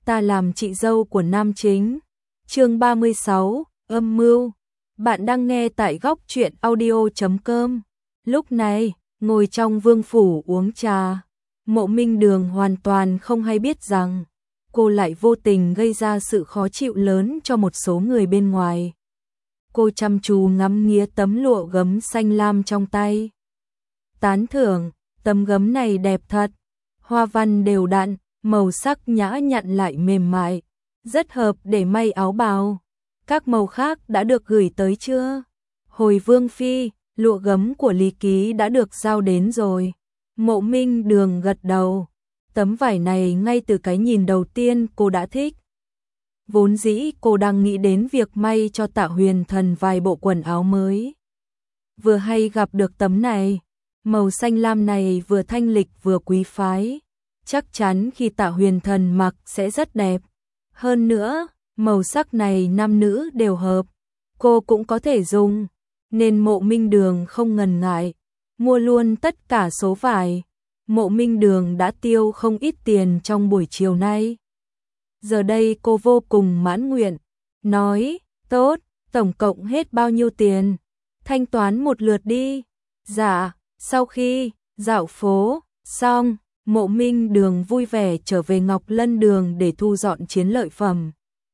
ta làm chị dâu của nam chính. Chương 36, âm mưu. Bạn đang nghe tại góc truyện audio.com. Lúc này, ngồi trong vương phủ uống trà, Mộ Minh Đường hoàn toàn không hay biết rằng cô lại vô tình gây ra sự khó chịu lớn cho một số người bên ngoài. Cô chăm chú ngắm nghía tấm lụa gấm xanh lam trong tay. Tán thưởng, tấm gấm này đẹp thật, hoa văn đều đặn, màu sắc nhã nhặn lại mềm mại, rất hợp để may áo bào. Các màu khác đã được gửi tới chưa? Hồi Vương phi, lụa gấm của Lý Ký đã được giao đến rồi. Mộ Minh Đường gật đầu. Tấm vải này ngay từ cái nhìn đầu tiên cô đã thích. Vốn dĩ cô đang nghĩ đến việc may cho Tạ Huyền Thần vài bộ quần áo mới. Vừa hay gặp được tấm này, màu xanh lam này vừa thanh lịch vừa quý phái. Chắc chắn khi Tạ Huyền Thần mặc sẽ rất đẹp. Hơn nữa, màu sắc này nam nữ đều hợp. Cô cũng có thể dùng, nên Mộ Minh Đường không ngần ngại, mua luôn tất cả số vải. Mộ Minh Đường đã tiêu không ít tiền trong buổi chiều nay. Giờ đây cô vô cùng mãn nguyện, nói, tốt, tổng cộng hết bao nhiêu tiền? Thanh toán một lượt đi. Dạ, sau khi dạo phố xong, Mộ Minh Đường vui vẻ trở về Ngọc Lân Đường để thu dọn chiến lợi phẩm.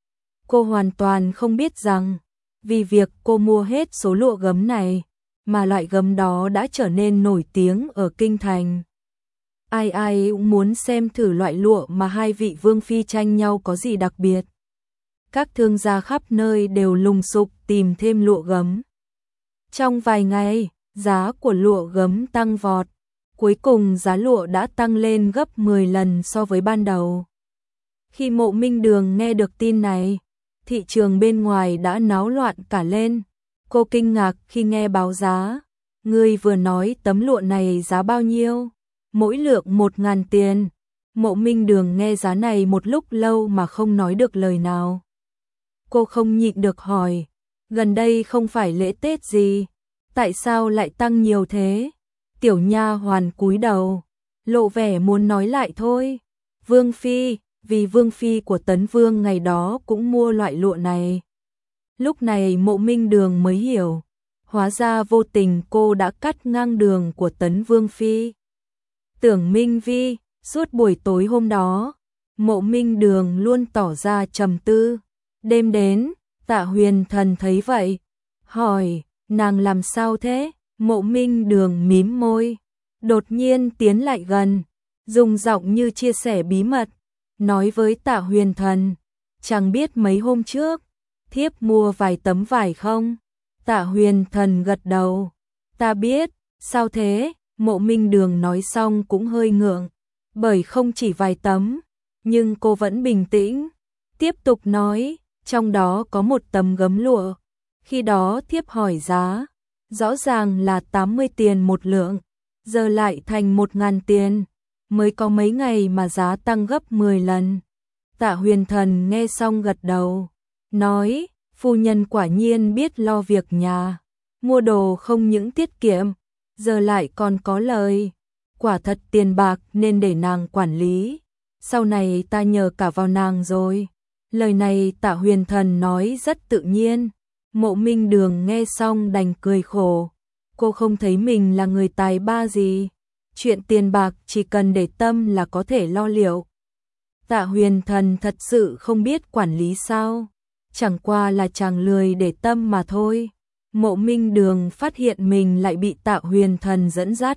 Cô hoàn toàn không biết rằng, vì việc cô mua hết số lụa gấm này, mà loại gấm đó đã trở nên nổi tiếng ở Kinh Thành. Ai ai cũng muốn xem thử loại lụa mà hai vị vương phi tranh nhau có gì đặc biệt. Các thương gia khắp nơi đều lùng sục tìm thêm lụa gấm. Trong vài ngày, giá của lụa gấm tăng vọt. Cuối cùng giá lụa đã tăng lên gấp 10 lần so với ban đầu. Khi Mộ Minh Đường nghe được tin này, thị trường bên ngoài đã náo loạn cả lên. Cô kinh ngạc khi nghe báo giá. Người vừa nói tấm lụa này giá bao nhiêu? Mỗi lượng 1.000 tiền. Mộ Minh Đường nghe giá này một lúc lâu mà không nói được lời nào. Cô không nhịn được hỏi, gần đây không phải lễ Tết gì, tại sao lại tăng nhiều thế? Tiểu nha hoàn cúi đầu, lộ vẻ muốn nói lại thôi. Vương phi, vì vương phi của Tấn Vương ngày đó cũng mua loại lụa này. Lúc này Mộ Minh Đường mới hiểu, hóa ra vô tình cô đã cắt ngang đường của Tấn Vương phi. Tưởng Minh Vi, suốt buổi tối hôm đó, Mộ Minh Đường luôn tỏ ra trầm tư. Đêm đến, Tạ Huyền Thần thấy vậy, hỏi, nàng làm sao thế? Mộ Minh Đường mím môi, đột nhiên tiến lại gần, dùng giọng như chia sẻ bí mật, nói với Tạ Huyền Thần, chẳng biết mấy hôm trước, thiếp mua vài tấm vải không? Tạ Huyền Thần gật đầu, ta biết, sao thế? Mộ Minh Đường nói xong cũng hơi ngượng, bởi không chỉ vài tấm, nhưng cô vẫn bình tĩnh, tiếp tục nói, trong đó có một tấm gấm lụa, khi đó thiếp hỏi giá, rõ ràng là 80 tiền một lượng, giờ lại thành 1.000 tiền, mới có mấy ngày mà giá tăng gấp 10 lần. Tạ Huyền Thần nghe xong gật đầu, nói, phu nhân quả nhiên biết lo việc nhà, mua đồ không những tiết kiệm, giờ lại còn có lời, quả thật tiền bạc nên để nàng quản lý, sau này ta nhờ cả vào nàng rồi. Lời này Tạ Huyền Thần nói rất tự nhiên. Mộ Minh Đường nghe xong đành cười khổ, cô không thấy mình là người tài ba gì, chuyện tiền bạc chỉ cần để tâm là có thể lo liệu. Tạ Huyền Thần thật sự không biết quản lý sao, chẳng qua là chàng lười để tâm mà thôi. Mộ Minh Đường phát hiện mình lại bị Tạ Huyền Thần dẫn dắt.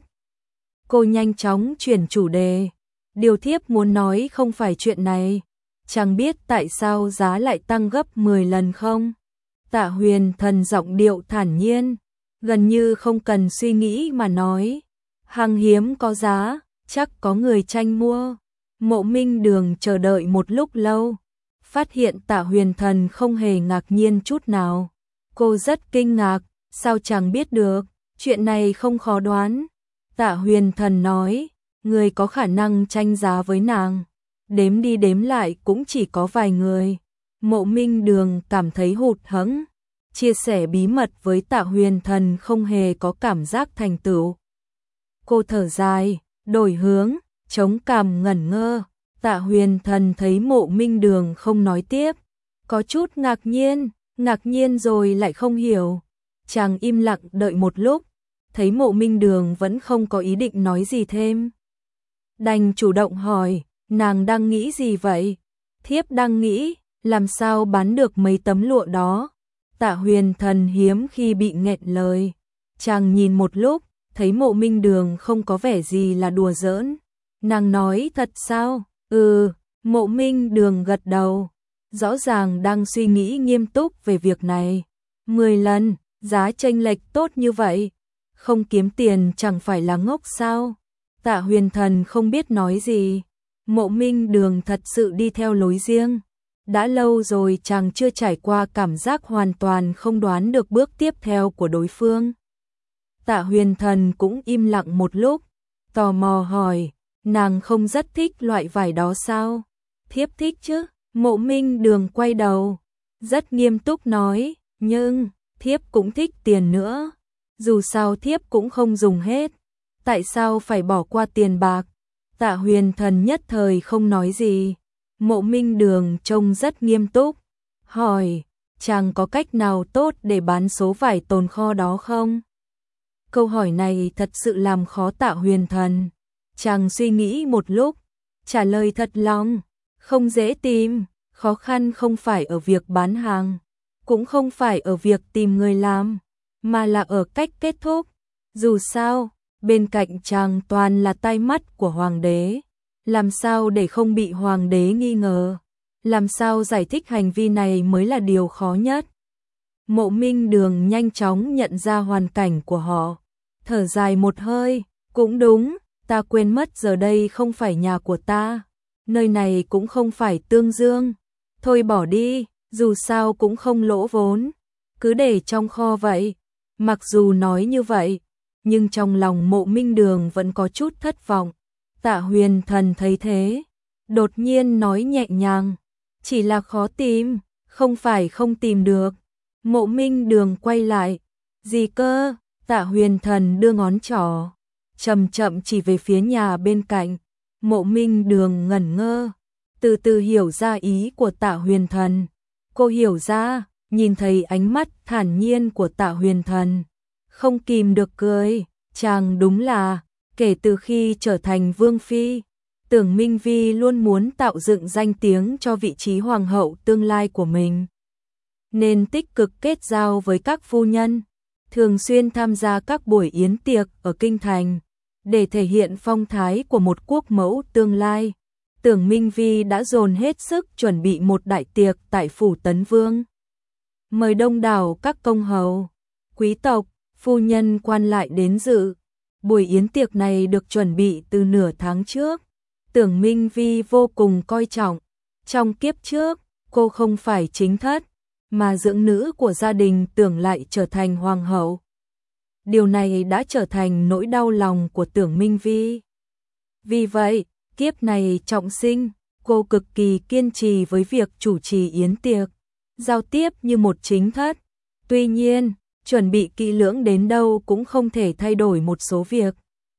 Cô nhanh chóng chuyển chủ đề, điều thiếp muốn nói không phải chuyện này, chẳng biết tại sao giá lại tăng gấp 10 lần không? Tạ Huyền Thần giọng điệu thản nhiên, gần như không cần suy nghĩ mà nói, hàng hiếm có giá, chắc có người tranh mua. Mộ Minh Đường chờ đợi một lúc lâu, phát hiện Tạ Huyền Thần không hề ngạc nhiên chút nào. Cô rất kinh ngạc, sao chẳng biết được, chuyện này không khó đoán. Tạ Huyền Thần nói, người có khả năng tranh giá với nàng, đếm đi đếm lại cũng chỉ có vài người. Mộ Minh Đường cảm thấy hụt hẫng, chia sẻ bí mật với Tạ Huyền Thần không hề có cảm giác thành tựu. Cô thở dài, đổi hướng, chống cằm ngẩn ngơ, Tạ Huyền Thần thấy Mộ Minh Đường không nói tiếp, có chút ngạc nhiên rồi lại không hiểu. Chàng im lặng đợi một lúc, thấy Mộ Minh Đường vẫn không có ý định nói gì thêm. Đành chủ động hỏi, nàng đang nghĩ gì vậy? Thiếp đang nghĩ, làm sao bán được mấy tấm lụa đó. Tạ Huyền Thần hiếm khi bị nghẹn lời. Chàng nhìn một lúc, thấy Mộ Minh Đường không có vẻ gì là đùa giỡn. Nàng nói thật sao? Mộ Minh Đường gật đầu. Rõ ràng đang suy nghĩ nghiêm túc về việc này. 10 lần, giá chênh lệch tốt như vậy. Không kiếm tiền chẳng phải là ngốc sao? Tạ Huyền Thần không biết nói gì. Mộ Minh Đường thật sự đi theo lối riêng. Đã lâu rồi chàng chưa trải qua cảm giác hoàn toàn không đoán được bước tiếp theo của đối phương. Tạ Huyền Thần cũng im lặng một lúc, tò mò hỏi, nàng không rất thích loại vải đó sao? Thiếp thích chứ. Mộ Minh Đường quay đầu, rất nghiêm túc nói, nhưng thiếp cũng thích tiền nữa. Dù sao thiếp cũng không dùng hết, tại sao phải bỏ qua tiền bạc? Tạ Huyền Thần nhất thời không nói gì. Mộ Minh Đường trông rất nghiêm túc, hỏi, chàng có cách nào tốt để bán số vải tồn kho đó không? Câu hỏi này thật sự làm khó Tạ Huyền Thần. Chàng suy nghĩ một lúc, trả lời thật lòng, không dễ tìm, khó khăn không phải ở việc bán hàng, cũng không phải ở việc tìm người làm, mà là ở cách kết thúc. Dù sao, bên cạnh chàng toàn là tai mắt của hoàng đế. Làm sao để không bị hoàng đế nghi ngờ? Làm sao giải thích hành vi này mới là điều khó nhất? Mộ Minh Đường nhanh chóng nhận ra hoàn cảnh của họ, thở dài một hơi, cũng đúng, ta quên mất giờ đây không phải nhà của ta, nơi này cũng không phải Tương Dương, thôi bỏ đi, dù sao cũng không lỗ vốn, cứ để trong kho vậy. Mặc dù nói như vậy, nhưng trong lòng Mộ Minh Đường vẫn có chút thất vọng. Tạ Huyền Thần thấy thế, đột nhiên nói nhẹ nhàng, chỉ là khó tìm, không phải không tìm được. Mộ Minh Đường quay lại, gì cơ? Tạ Huyền Thần đưa ngón trỏ, chậm chậm chỉ về phía nhà bên cạnh. Mộ Minh Đường ngẩn ngơ, từ từ hiểu ra ý của Tạ Huyền Thần. Cô hiểu ra, nhìn thấy ánh mắt thản nhiên của Tạ Huyền Thần, không kìm được cười, chàng đúng là, kể từ khi trở thành vương phi, Tưởng Minh Vi luôn muốn tạo dựng danh tiếng cho vị trí hoàng hậu tương lai của mình. Nên tích cực kết giao với các phu nhân, thường xuyên tham gia các buổi yến tiệc ở kinh thành, để thể hiện phong thái của một quốc mẫu tương lai. Tưởng Minh Vi đã dồn hết sức chuẩn bị một đại tiệc tại phủ Tấn Vương, mời đông đảo các công hầu, quý tộc, phu nhân quan lại đến dự. Buổi yến tiệc này được chuẩn bị từ nửa tháng trước. Tưởng Minh Vi vô cùng coi trọng. Trong kiếp trước, cô không phải chính thất, mà dưỡng nữ của gia đình Tưởng lại trở thành hoàng hậu. Điều này đã trở thành nỗi đau lòng của Tưởng Minh Vi. Vì vậy, kiếp này trọng sinh, cô cực kỳ kiên trì với việc chủ trì yến tiệc, giao tiếp như một chính thất. Tuy nhiên, chuẩn bị kỹ lưỡng đến đâu cũng không thể thay đổi một số việc.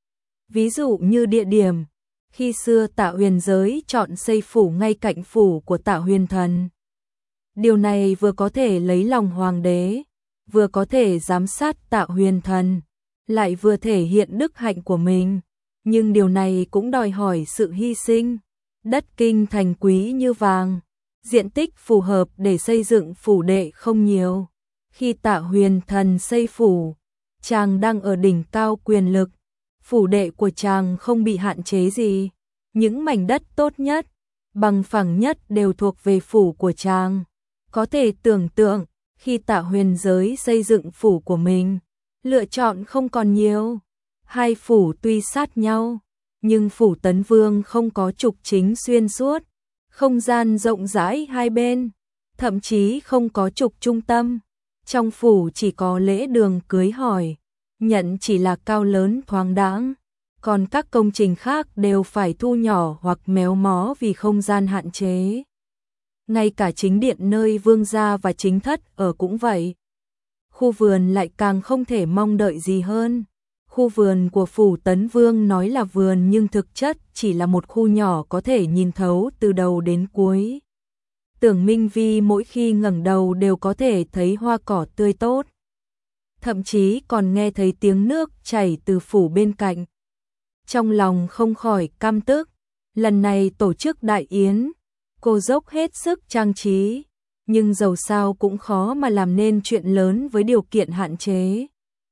Ví dụ như địa điểm, khi xưa Tạ Huyền Giới chọn xây phủ ngay cạnh phủ của Tạ Huyền Thần. Điều này vừa có thể lấy lòng hoàng đế, vừa có thể giám sát Tạ Huyền Thần, lại vừa thể hiện đức hạnh của mình. Nhưng điều này cũng đòi hỏi sự hy sinh. Đất kinh thành quý như vàng, diện tích phù hợp để xây dựng phủ đệ không nhiều. Khi Tạ Huyền Thần xây phủ, chàng đang ở đỉnh cao quyền lực, phủ đệ của chàng không bị hạn chế gì. Những mảnh đất tốt nhất, bằng phẳng nhất đều thuộc về phủ của chàng. Có thể tưởng tượng, khi Tạ Huyền Giới xây dựng phủ của mình, lựa chọn không còn nhiều. Hai phủ tuy sát nhau, nhưng phủ Tấn Vương không có trục chính xuyên suốt, không gian rộng rãi hai bên, thậm chí không có trục trung tâm. Trong phủ chỉ có lễ đường cưới hỏi, nhận chỉ là cao lớn thoáng đãng, còn các công trình khác đều phải thu nhỏ hoặc méo mó vì không gian hạn chế. Ngay cả chính điện nơi vương gia và chính thất ở cũng vậy. Khu vườn lại càng không thể mong đợi gì hơn. Khu vườn của phủ Tấn Vương nói là vườn nhưng thực chất chỉ là một khu nhỏ có thể nhìn thấu từ đầu đến cuối. Tưởng Minh Vi mỗi khi ngẩng đầu đều có thể thấy hoa cỏ tươi tốt. Thậm chí còn nghe thấy tiếng nước chảy từ phủ bên cạnh. Trong lòng không khỏi căm tức, lần này tổ chức đại yến, cô dốc hết sức trang trí, nhưng dầu sao cũng khó mà làm nên chuyện lớn với điều kiện hạn chế.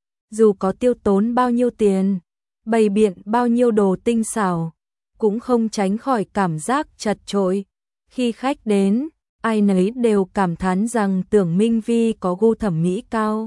Dù có tiêu tốn bao nhiêu tiền, bày biện bao nhiêu đồ tinh xảo, cũng không tránh khỏi cảm giác chật chội. Khi khách đến, ai nấy đều cảm thán rằng Tưởng Minh Vi có gu thẩm mỹ cao.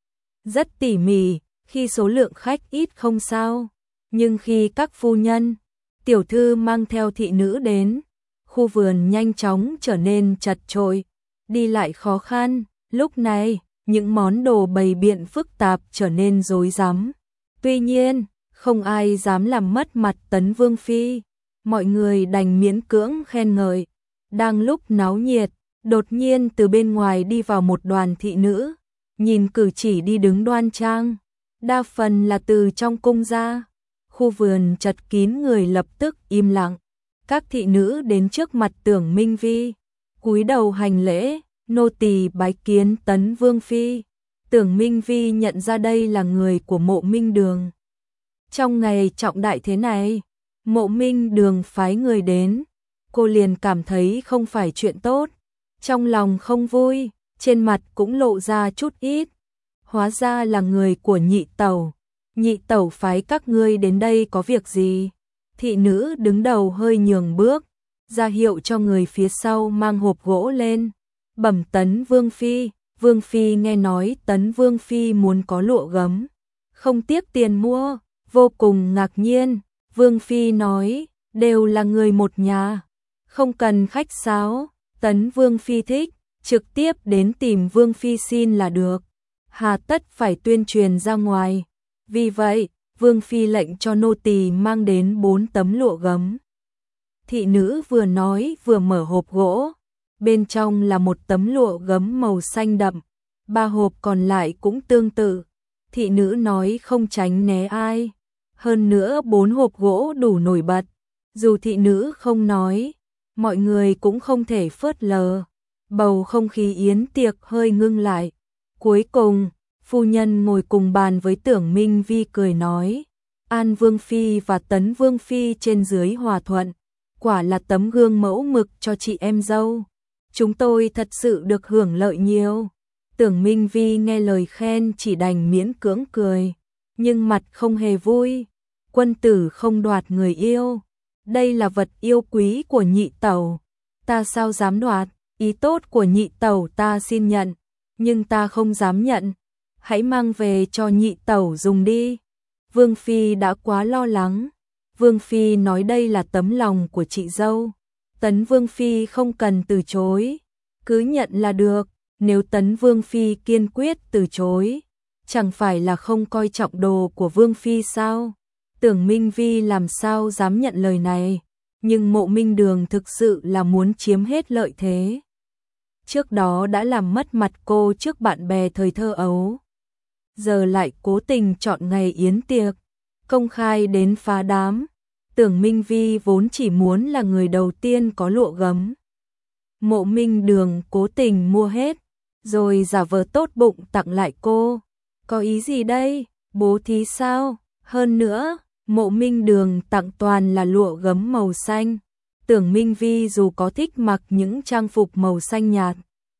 Rất tỉ mỉ, khi số lượng khách ít không sao, nhưng khi các phu nhân, tiểu thư mang theo thị nữ đến, khu vườn nhanh chóng trở nên chật chội, đi lại khó khăn. Lúc này, những món đồ bày biện phức tạp trở nên rối rắm. Tuy nhiên, không ai dám làm mất mặt Tấn Vương Phi, mọi người đành miễn cưỡng khen ngợi. Đang lúc náo nhiệt, đột nhiên từ bên ngoài đi vào một đoàn thị nữ, nhìn cử chỉ đi đứng đoan trang, đa phần là từ trong cung ra. Khu vườn chật kín người lập tức im lặng. Các thị nữ đến trước mặt Tưởng Minh Vi, cúi đầu hành lễ, nô tỳ bái kiến Tấn Vương Phi. Tưởng Minh Vi nhận ra đây là người của Mộ Minh Đường. Trong ngày trọng đại thế này, Mộ Minh Đường phái người đến, cô liền cảm thấy không phải chuyện tốt, trong lòng không vui, trên mặt cũng lộ ra chút ít. Hóa ra là người của nhị tẩu. Nhị tẩu phái các ngươi đến đây có việc gì? Thị nữ đứng đầu hơi nhường bước, ra hiệu cho người phía sau mang hộp gỗ lên. Bẩm Tấn Vương Phi, Vương Phi nghe nói Tấn Vương Phi muốn có lụa gấm, không tiếc tiền mua, vô cùng ngạc nhiên. Vương Phi nói, đều là người một nhà, không cần khách sáo. Tấn Vương Phi thích, trực tiếp đến tìm Vương Phi xin là được, hà tất phải tuyên truyền ra ngoài. Vì vậy, Vương Phi lệnh cho nô tỳ mang đến 4 tấm lụa gấm. Thị nữ vừa nói vừa mở hộp gỗ, bên trong là một tấm lụa gấm màu xanh đậm, 3 hộp còn lại cũng tương tự. Thị nữ nói không tránh né ai. Hơn nữa 4 hộp gỗ đủ nổi bật, dù thị nữ không nói, mọi người cũng không thể phớt lờ. Bầu không khí yến tiệc hơi ngưng lại. Cuối cùng, phu nhân ngồi cùng bàn với Tưởng Minh Vi cười nói, An Vương Phi và Tấn Vương Phi trên dưới hòa thuận, quả là tấm gương mẫu mực cho chị em dâu. Chúng tôi thật sự được hưởng lợi nhiều. Tưởng Minh Vi nghe lời khen chỉ đành miễn cưỡng cười, nhưng mặt không hề vui. Quân tử không đoạt người yêu, đây là vật yêu quý của nhị tẩu, ta sao dám đoạt? Ý tốt của nhị tẩu ta xin nhận, nhưng ta không dám nhận. Hãy mang về cho nhị tẩu dùng đi. Vương Phi đã quá lo lắng. Vương Phi nói đây là tấm lòng của chị dâu, Tấn Vương Phi không cần từ chối, cứ nhận là được. Nếu Tấn Vương Phi kiên quyết từ chối, chẳng phải là không coi trọng đồ của Vương Phi sao? Tưởng Minh Vi làm sao dám nhận lời này, nhưng Mộ Minh Đường thực sự là muốn chiếm hết lợi thế. Trước đó đã làm mất mặt cô trước bạn bè thời thơ ấu, giờ lại cố tình chọn ngày yến tiệc, công khai đến phá đám. Tưởng Minh Vi vốn chỉ muốn là người đầu tiên có lụa gấm. Mộ Minh Đường cố tình mua hết, rồi giả vờ tốt bụng tặng lại cô. Có ý gì đây? Bố thí sao? Hơn nữa, Mộ Minh Đường tặng toàn là lụa gấm màu xanh. Tưởng Minh Vi dù có thích mặc những trang phục màu xanh nhạt,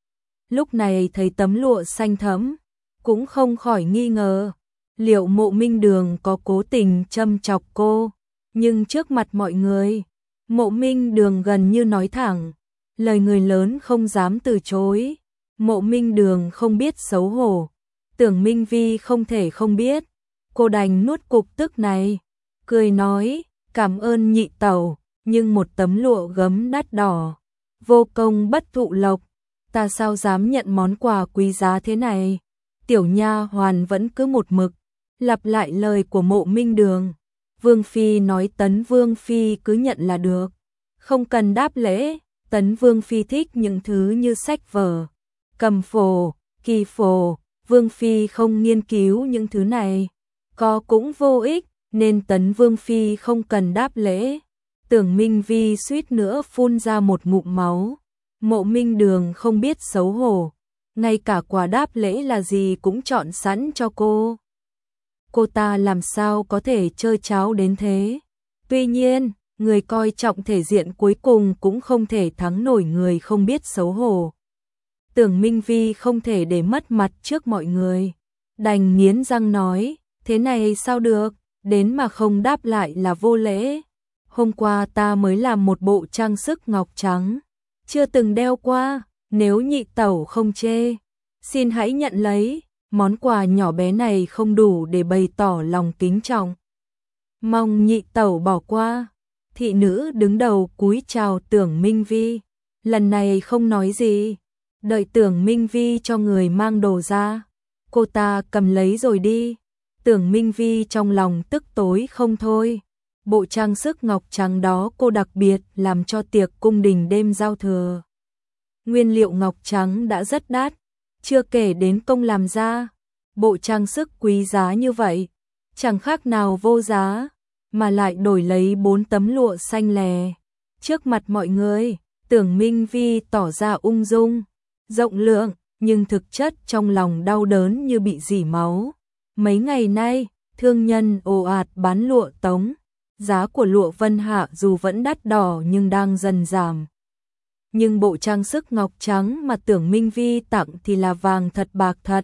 lúc này thấy tấm lụa xanh thẫm, cũng không khỏi nghi ngờ, liệu Mộ Minh Đường có cố tình châm chọc cô. Nhưng trước mặt mọi người, Mộ Minh Đường gần như nói thẳng, lời người lớn không dám từ chối. Mộ Minh Đường không biết xấu hổ, Tưởng Minh Vi không thể không biết, cô đành nuốt cục tức này, cười nói, cảm ơn nhị tẩu, nhưng một tấm lụa gấm đắt đỏ, vô công bất thụ lộc, ta sao dám nhận món quà quý giá thế này. Tiểu nha hoàn vẫn cứ một mực lặp lại lời của Mộ Minh Đường. Vương Phi nói Tấn Vương Phi cứ nhận là được, không cần đáp lễ. Tấn Vương Phi thích những thứ như sách vở, cầm phổ, kỳ phổ, Vương Phi không nghiên cứu những thứ này. có cũng vô ích, nên Tấn Vương Phi không cần đáp lễ. Tưởng Minh Vi suýt nữa phun ra một ngụm máu. Mộ Minh Đường không biết xấu hổ, ngay cả quà đáp lễ là gì cũng chọn sẵn cho cô. Cô ta làm sao có thể chơi cháo đến thế? Tuy nhiên, người coi trọng thể diện cuối cùng cũng không thể thắng nổi người không biết xấu hổ. Tưởng Minh Vi không thể để mất mặt trước mọi người, đành nghiến răng nói, thế này sao được, đến mà không đáp lại là vô lễ. Hôm qua ta mới làm một bộ trang sức ngọc trắng, chưa từng đeo qua, nếu nhị tẩu không chê, xin hãy nhận lấy, món quà nhỏ bé này không đủ để bày tỏ lòng kính trọng. Mong nhị tẩu bỏ qua. Thị nữ đứng đầu cúi chào Tưởng Minh Vi, lần này không nói gì, đợi Tưởng Minh Vi cho người mang đồ ra, cô ta cầm lấy rồi đi. Tưởng Minh Vi trong lòng tức tối không thôi. Bộ trang sức ngọc trắng đó cô đặc biệt làm cho tiệc cung đình đêm giao thừa. Nguyên liệu ngọc trắng đã rất đắt, chưa kể đến công làm ra. Bộ trang sức quý giá như vậy, chẳng khác nào vô giá, mà lại đổi lấy 4 tấm lụa xanh lè. Trước mặt mọi người, Tưởng Minh Vi tỏ ra ung dung, rộng lượng, nhưng thực chất trong lòng đau đớn như bị rỉ máu. Mấy ngày nay, thương nhân ồ ạt bán lụa tống. Giá của lụa Vân Hạ dù vẫn đắt đỏ nhưng đang dần giảm. Nhưng bộ trang sức ngọc trắng mà Tưởng Minh Vi tặng thì là vàng thật bạc thật.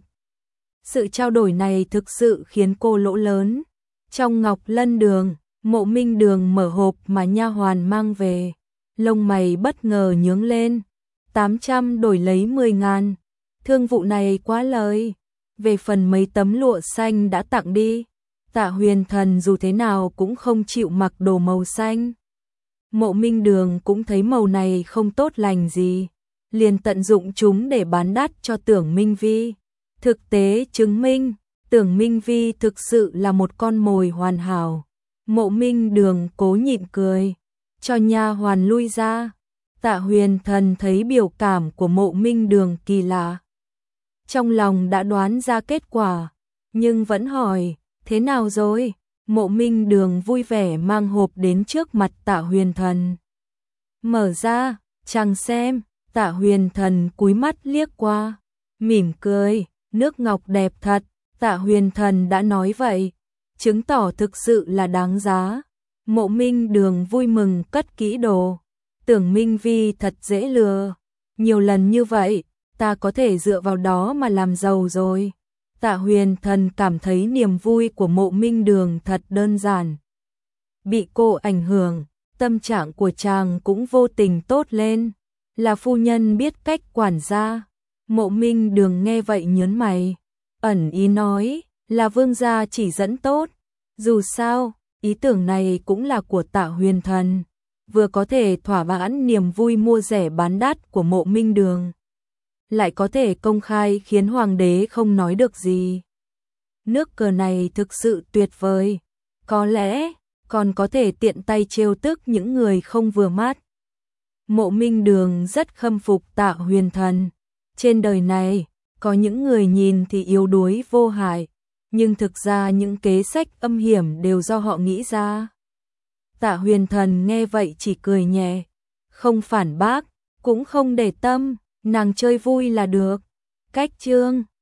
Sự trao đổi này thực sự khiến cô lỗ lớn. Trong Ngọc Lân Đường, Mộ Minh Đường mở hộp mà nha hoàn mang về. Lông mày bất ngờ nhướng lên. 800 đổi lấy 10.000. Thương vụ này quá lời. Về phần mấy tấm lụa xanh đã tặng đi, Tạ Huyền Thần dù thế nào cũng không chịu mặc đồ màu xanh. Mộ Minh Đường cũng thấy màu này không tốt lành gì, liền tận dụng chúng để bán đắt cho Tưởng Minh Vi. Thực tế chứng minh, Tưởng Minh Vi thực sự là một con mồi hoàn hảo. Mộ Minh Đường cố nhịn cười, cho nha hoàn lui ra. Tạ Huyền Thần thấy biểu cảm của Mộ Minh Đường kỳ lạ, trong lòng đã đoán ra kết quả, nhưng vẫn hỏi, thế nào rồi? Mộ Minh Đường vui vẻ mang hộp đến trước mặt Tạ Huyền Thần. Mở ra, chàng xem. Tạ Huyền Thần cúi mắt liếc qua, mỉm cười, nước ngọc đẹp thật. Tạ Huyền Thần đã nói vậy, chứng tỏ thực sự là đáng giá. Mộ Minh Đường vui mừng cất kỹ đồ. Tưởng Minh Vi thật dễ lừa, nhiều lần như vậy, ta có thể dựa vào đó mà làm giàu rồi. Tạ Huyền Thần cảm thấy niềm vui của Mộ Minh Đường thật đơn giản. Bị cô ảnh hưởng, tâm trạng của chàng cũng vô tình tốt lên. Là phu nhân biết cách quản gia. Mộ Minh Đường nghe vậy nhớn mày, ẩn ý nói là vương gia chỉ dẫn tốt. Dù sao, ý tưởng này cũng là của Tạ Huyền Thần, vừa có thể thỏa mãn niềm vui mua rẻ bán đắt của Mộ Minh Đường, lại có thể công khai khiến hoàng đế không nói được gì. Nước cờ này thực sự tuyệt vời, có lẽ còn có thể tiện tay trêu tức những người không vừa mắt. Mộ Minh Đường rất khâm phục Tạ Huyền Thần. Trên đời này, có những người nhìn thì yếu đuối vô hại, nhưng thực ra những kế sách âm hiểm đều do họ nghĩ ra. Tạ Huyền Thần nghe vậy chỉ cười nhẹ, không phản bác, cũng không để tâm, nàng chơi vui là được. Cách chương